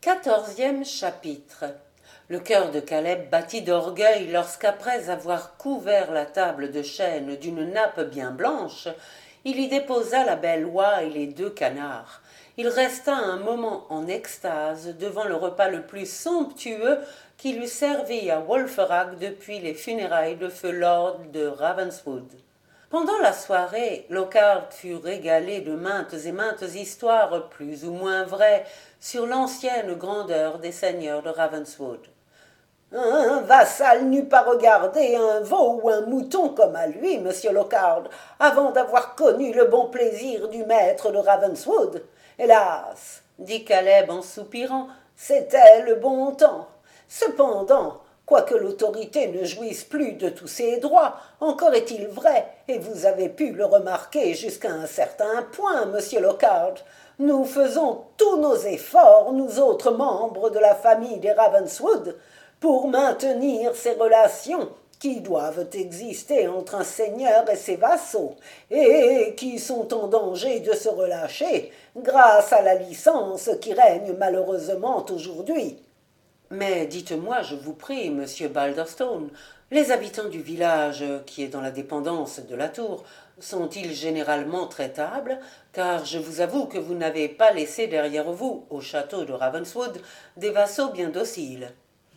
14e chapitre. Le cœur de Caleb battit d'orgueil lorsqu'après avoir couvert la table de chêne d'une nappe bien blanche, il y déposa la belle oie et les 2 canards. Il resta un moment en extase devant le repas le plus somptueux qui eût servi à Wolferac depuis les funérailles de feu lord de Ravenswood. Pendant la soirée, Lockhart fut régalé de maintes et maintes histoires plus ou moins vraies sur l'ancienne grandeur des seigneurs de Ravenswood. Un vassal n'eût pas regardé un veau ou un mouton comme à lui, monsieur Lockhart, avant d'avoir connu le bon plaisir du maître de Ravenswood. Hélas, dit Caleb en soupirant, c'était le bon temps. Cependant, quoique l'autorité ne jouisse plus de tous ses droits, encore est-il vrai, et vous avez pu le remarquer jusqu'à un certain point, monsieur Lockhart, nous faisons tous nos efforts, nous autres membres de la famille des Ravenswood, pour maintenir ces relations qui doivent exister entre un seigneur et ses vassaux, et qui sont en danger de se relâcher grâce à la licence qui règne malheureusement aujourd'hui. Mais dites-moi, je vous prie, monsieur Balderstone, les habitants du village, qui est dans la dépendance de la tour, sont-ils généralement traitables? Car je vous avoue que vous n'avez pas laissé derrière vous, au château de Ravenswood, des vassaux bien dociles.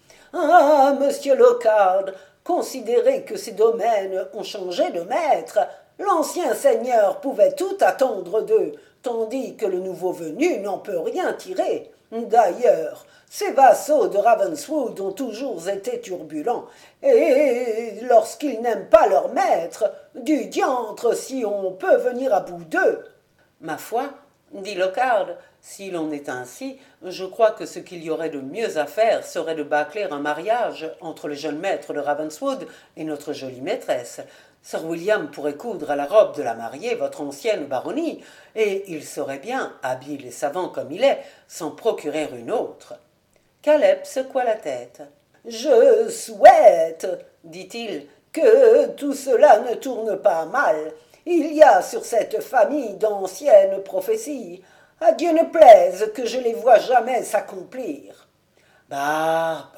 Ah, monsieur Lockhart, considérez que ces domaines ont changé de maître. L'ancien seigneur pouvait tout attendre d'eux, tandis que le nouveau venu n'en peut rien tirer. D'ailleurs, ces vassaux de Ravenswood ont toujours été turbulents, et lorsqu'ils n'aiment pas leur maître, du diantre si on peut venir à bout d'eux. Ma foi, dit Lockhart, si l'on est ainsi, je crois que ce qu'il y aurait de mieux à faire serait de bâcler un mariage entre le jeune maître de Ravenswood et notre jolie maîtresse. Sir William pourrait coudre à la robe de la mariée votre ancienne baronnie, et il saurait bien, habile et savant comme il est, s'en procurer une autre. Caleb secoua la tête. « Je souhaite, dit-il, que tout cela ne tourne pas mal. Il y a sur cette famille d'anciennes prophéties. À Dieu ne plaise que je les vois jamais s'accomplir. » Bah,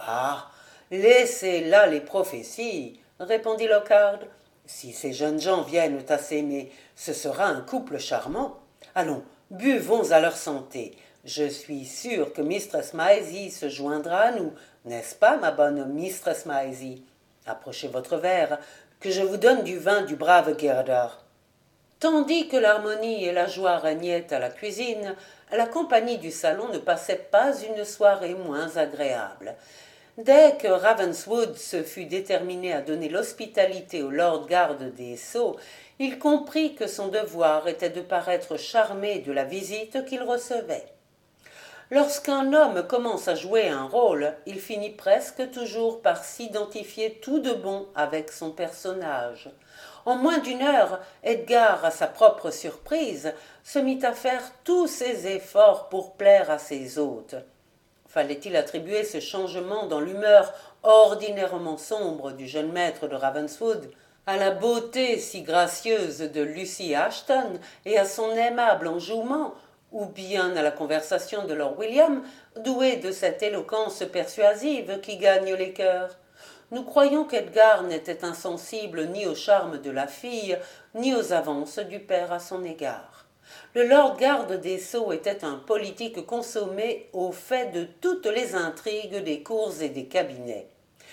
laissez là les prophéties, répondit Lockhart. Si ces jeunes gens viennent à s'aimer, ce sera un couple charmant. Allons, buvons à leur santé. Je suis sûr que Mistress Maisie se joindra à nous, n'est-ce pas, ma bonne Mistress Maisie? Approchez votre verre, que je vous donne du vin du brave Gerda. Tandis que l'harmonie et la joie régnaient à la cuisine, la compagnie du salon ne passait pas une soirée moins agréable. Dès que Ravenswood se fut déterminé à donner l'hospitalité au lord garde des Sceaux, il comprit que son devoir était de paraître charmé de la visite qu'il recevait. Lorsqu'un homme commence à jouer un rôle, il finit presque toujours par s'identifier tout de bon avec son personnage. En moins d'une heure, Edgar, à sa propre surprise, se mit à faire tous ses efforts pour plaire à ses hôtes. Fallait-il attribuer ce changement dans l'humeur ordinairement sombre du jeune maître de Ravenswood à la beauté si gracieuse de Lucy Ashton et à son aimable enjouement, ou bien à la conversation de Lord William, doué de cette éloquence persuasive qui gagne les cœurs? Nous croyons qu'Edgar n'était insensible ni au charme de la fille, ni aux avances du père à son égard. Le lord garde des Sceaux était un politique consommé au fait de toutes les intrigues des cours et des cabinets.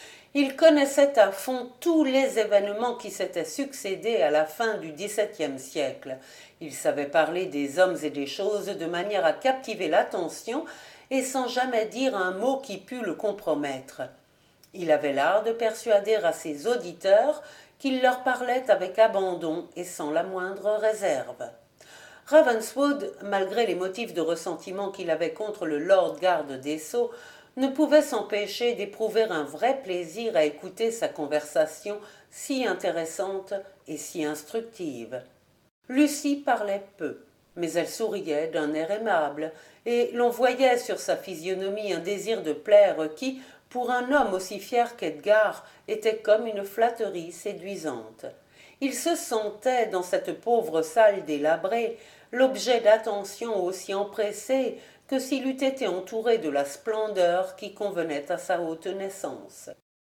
Il connaissait à fond tous les événements qui s'étaient succédés à la fin du XVIIe siècle. Il savait parler des hommes et des choses de manière à captiver l'attention et sans jamais dire un mot qui pût le compromettre. Il avait l'art de persuader à ses auditeurs qu'il leur parlait avec abandon et sans la moindre réserve. Ravenswood, malgré les motifs de ressentiment qu'il avait contre le lord garde des Sceaux, ne pouvait s'empêcher d'éprouver un vrai plaisir à écouter sa conversation si intéressante et si instructive. Lucie parlait peu, mais elle souriait d'un air aimable, et l'on voyait sur sa physionomie un désir de plaire qui, pour un homme aussi fier qu'Edgar, était comme une flatterie séduisante. Il se sentait, dans cette pauvre salle délabrée, l'objet d'attentions aussi empressées que s'il eût été entouré de la splendeur qui convenait à sa haute naissance.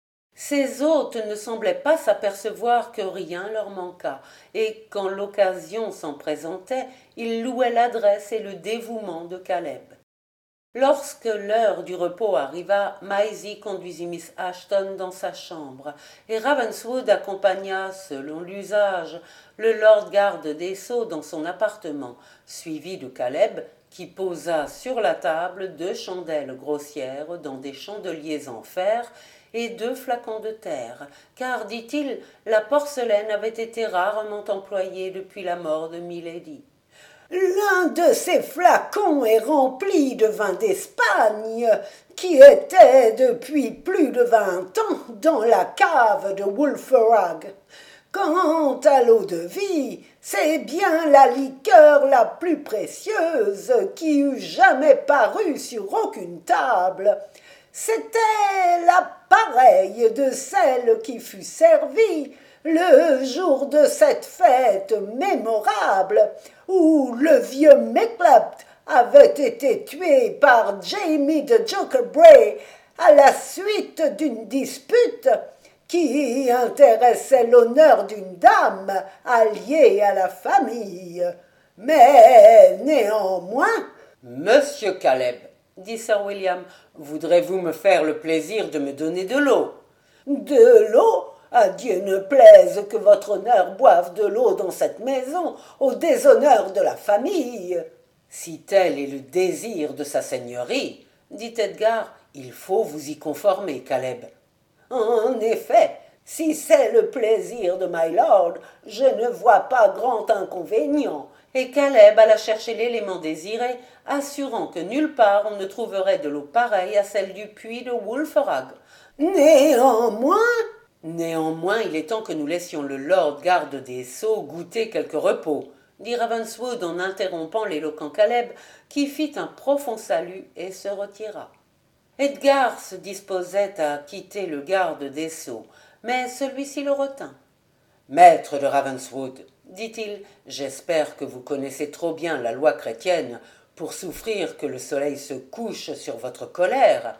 Ses hôtes ne semblaient pas s'apercevoir que rien leur manqua, et quand l'occasion s'en présentait, ils louaient l'adresse et le dévouement de Caleb. Lorsque l'heure du repos arriva, Maisie conduisit Miss Ashton dans sa chambre, et Ravenswood accompagna, selon l'usage, le lord garde des Sceaux dans son appartement, suivi de Caleb, qui posa sur la table 2 chandelles grossières dans des chandeliers en fer et 2 flacons de terre, car, dit-il, la porcelaine avait été rarement employée depuis la mort de milady. L'un de ces flacons est rempli de vin d'Espagne, qui était depuis plus de 20 ans dans la cave de Wulfrag. Quant à l'eau-de-vie, c'est bien la liqueur la plus précieuse qui eût jamais paru sur aucune table. C'était la pareille de celle qui fut servie le jour de cette fête mémorable où le vieux Macleod avait été tué par Jamie de Jokerbray à la suite d'une dispute qui intéressait l'honneur d'une dame alliée à la famille. Mais néanmoins... Monsieur Caleb, dit Sir William, voudrez-vous me faire le plaisir de me donner de l'eau? De l'eau? À Dieu ne plaise que votre honneur boive de l'eau dans cette maison, au déshonneur de la famille. Si tel est le désir de sa seigneurie, dit Edgar, il faut vous y conformer, Caleb. En effet, si c'est le plaisir de my lord, je ne vois pas grand inconvénient. Et Caleb alla chercher l'élément désiré, assurant que nulle part on ne trouverait de l'eau pareille à celle du puits de Wulfrag. Néanmoins, il est temps que nous laissions le lord garde des Sceaux goûter quelque repos, dit Ravenswood en interrompant l'éloquent Caleb, qui fit un profond salut et se retira. Edgar se disposait à quitter le garde des Sceaux, mais celui-ci le retint. Maître de Ravenswood, dit-il, j'espère que vous connaissez trop bien la loi chrétienne pour souffrir que le soleil se couche sur votre colère.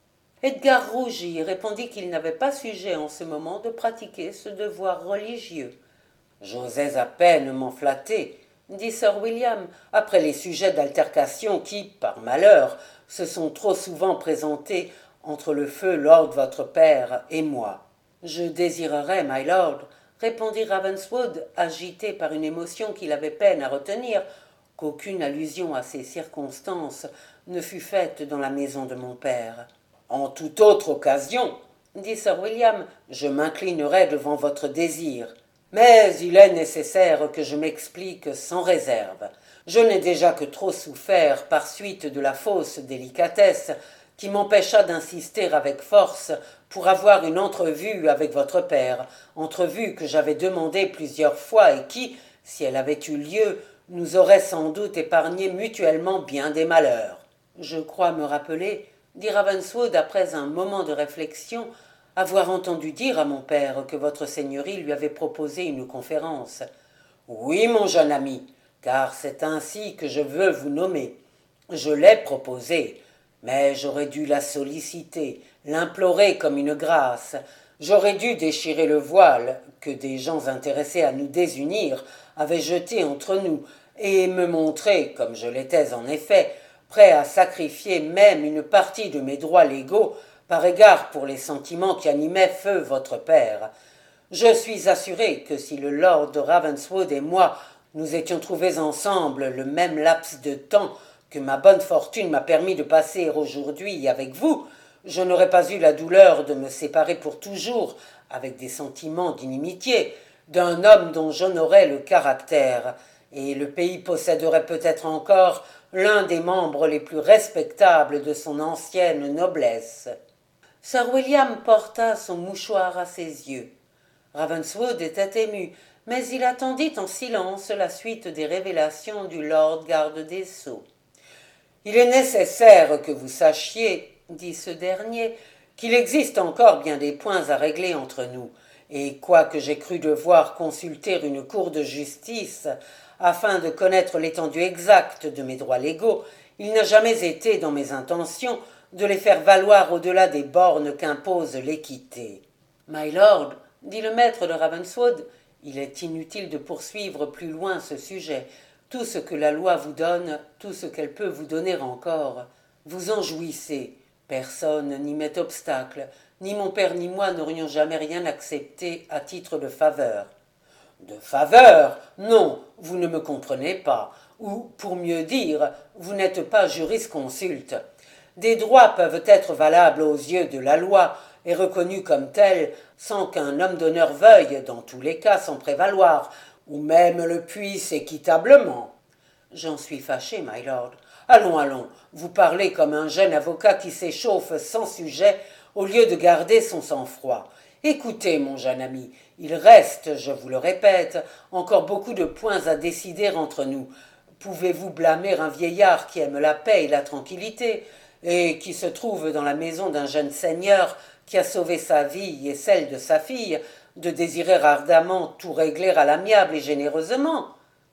Edgar rougit et répondit qu'il n'avait pas sujet en ce moment de pratiquer ce devoir religieux. J'osais à peine m'en flatter, dit Sir William, après les sujets d'altercation qui, par malheur, se sont trop souvent présentés entre le feu lord votre père et moi. Je désirerais, my lord, répondit Ravenswood, agité par une émotion qu'il avait peine à retenir, qu'aucune allusion à ces circonstances ne fût faite dans la maison de mon père. En toute autre occasion, dit Sir William, je m'inclinerai devant votre désir. Mais il est nécessaire que je m'explique sans réserve. Je n'ai déjà que trop souffert par suite de la fausse délicatesse qui m'empêcha d'insister avec force pour avoir une entrevue avec votre père, entrevue que j'avais demandée plusieurs fois et qui, si elle avait eu lieu, nous aurait sans doute épargné mutuellement bien des malheurs. Je crois me rappeler, dit Ravenswood après un moment de réflexion, avoir entendu dire à mon père que votre seigneurie lui avait proposé une conférence. Oui, mon jeune ami, car c'est ainsi que je veux vous nommer. Je l'ai proposée, mais j'aurais dû la solliciter, l'implorer comme une grâce. J'aurais dû déchirer le voile que des gens intéressés à nous désunir avaient jeté entre nous, et me montrer, comme je l'étais en effet, prêt à sacrifier même une partie de mes droits légaux par égard pour les sentiments qui animaient feu votre père. Je suis assuré que si le lord Ravenswood et moi nous étions trouvés ensemble le même laps de temps que ma bonne fortune m'a permis de passer aujourd'hui avec vous, je n'aurais pas eu la douleur de me séparer pour toujours, avec des sentiments d'inimitié, d'un homme dont j'honorais le caractère, et le pays posséderait peut-être encore l'un des membres les plus respectables de son ancienne noblesse. Sir William porta son mouchoir à ses yeux. Ravenswood était ému, mais il attendit en silence la suite des révélations du lord garde des Sceaux. « Il est nécessaire que vous sachiez, dit ce dernier, qu'il existe encore bien des points à régler entre nous, et quoique j'aie cru devoir consulter une cour de justice afin de connaître l'étendue exacte de mes droits légaux, Il n'a jamais été dans mes intentions de les faire valoir au-delà des bornes qu'impose l'équité. My lord, dit le maître de Ravenswood, il est inutile de poursuivre plus loin ce sujet. Tout ce que la loi vous donne, tout ce qu'elle peut vous donner encore, vous en jouissez. Personne n'y met obstacle, ni mon père ni moi n'aurions jamais rien accepté à titre de faveur. De faveur? Non, vous ne me comprenez pas. Ou, pour mieux dire, vous n'êtes pas jurisconsulte. Des droits peuvent être valables aux yeux de la loi et reconnus comme tels sans qu'un homme d'honneur veuille, dans tous les cas, s'en prévaloir, ou même le puisse équitablement. J'en suis fâché, my lord. Allons, allons, vous parlez comme un jeune avocat qui s'échauffe sans sujet au lieu de garder son sang-froid. Écoutez, mon jeune ami, il reste, je vous le répète, encore beaucoup de points à décider entre nous. Pouvez-vous blâmer un vieillard qui aime la paix et la tranquillité, et qui se trouve dans la maison d'un jeune seigneur qui a sauvé sa vie et celle de sa fille, de désirer ardemment tout régler à l'amiable et généreusement?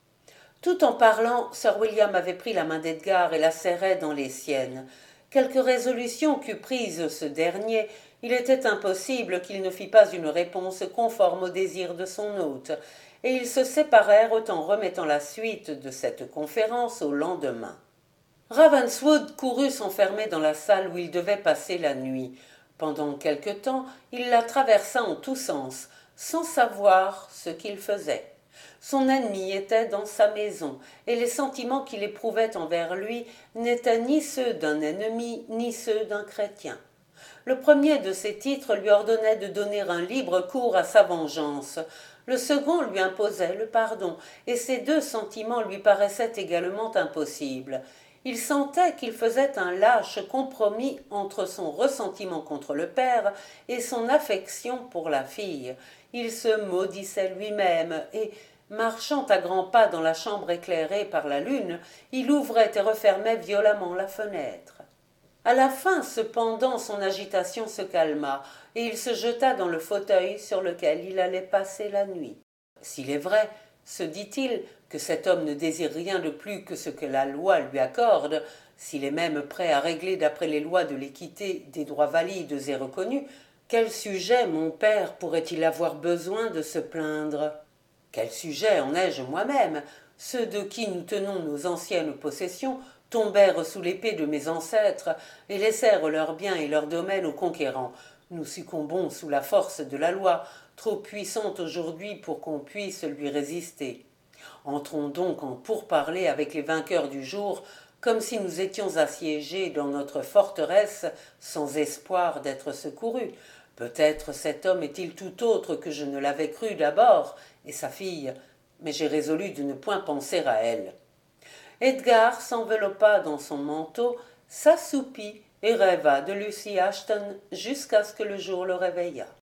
Tout en parlant, Sir William avait pris la main d'Edgar et la serrait dans les siennes. Quelque résolution qu'eût prise ce dernier, il était impossible qu'il ne fît pas une réponse conforme au désir de son hôte, et ils se séparèrent en remettant la suite de cette conférence au lendemain. Ravenswood courut s'enfermer dans la salle où il devait passer la nuit. Pendant quelque temps, il la traversa en tous sens, sans savoir ce qu'il faisait. Son ennemi était dans sa maison, et les sentiments qu'il éprouvait envers lui n'étaient ni ceux d'un ennemi, ni ceux d'un chrétien. Le premier de ces titres lui ordonnait de donner un libre cours à sa vengeance. Le second lui imposait le pardon, et ces deux sentiments lui paraissaient également impossibles. Il sentait qu'il faisait un lâche compromis entre son ressentiment contre le père et son affection pour la fille. Il se maudissait lui-même et, marchant à grands pas dans la chambre éclairée par la lune, il ouvrait et refermait violemment la fenêtre. À la fin, cependant, son agitation se calma, et il se jeta dans le fauteuil sur lequel il allait passer la nuit. S'il est vrai, se dit-il, que cet homme ne désire rien de plus que ce que la loi lui accorde, s'il est même prêt à régler d'après les lois de l'équité des droits valides et reconnus, quel sujet mon père pourrait-il avoir besoin de se plaindre? Quel sujet en ai-je moi-même? Ceux de qui nous tenons nos anciennes possessions tombèrent sous l'épée de mes ancêtres et laissèrent leurs biens et leurs domaines aux conquérants. Nous succombons sous la force de la loi, trop puissante aujourd'hui pour qu'on puisse lui résister. Entrons donc en pourparlers avec les vainqueurs du jour, comme si nous étions assiégés dans notre forteresse sans espoir d'être secourus. Peut-être cet homme est-il tout autre que je ne l'avais cru d'abord, et sa fille, mais j'ai résolu de ne point penser à elle. Edgar s'enveloppa dans son manteau, s'assoupit et rêva de Lucy Ashton jusqu'à ce que le jour le réveillât.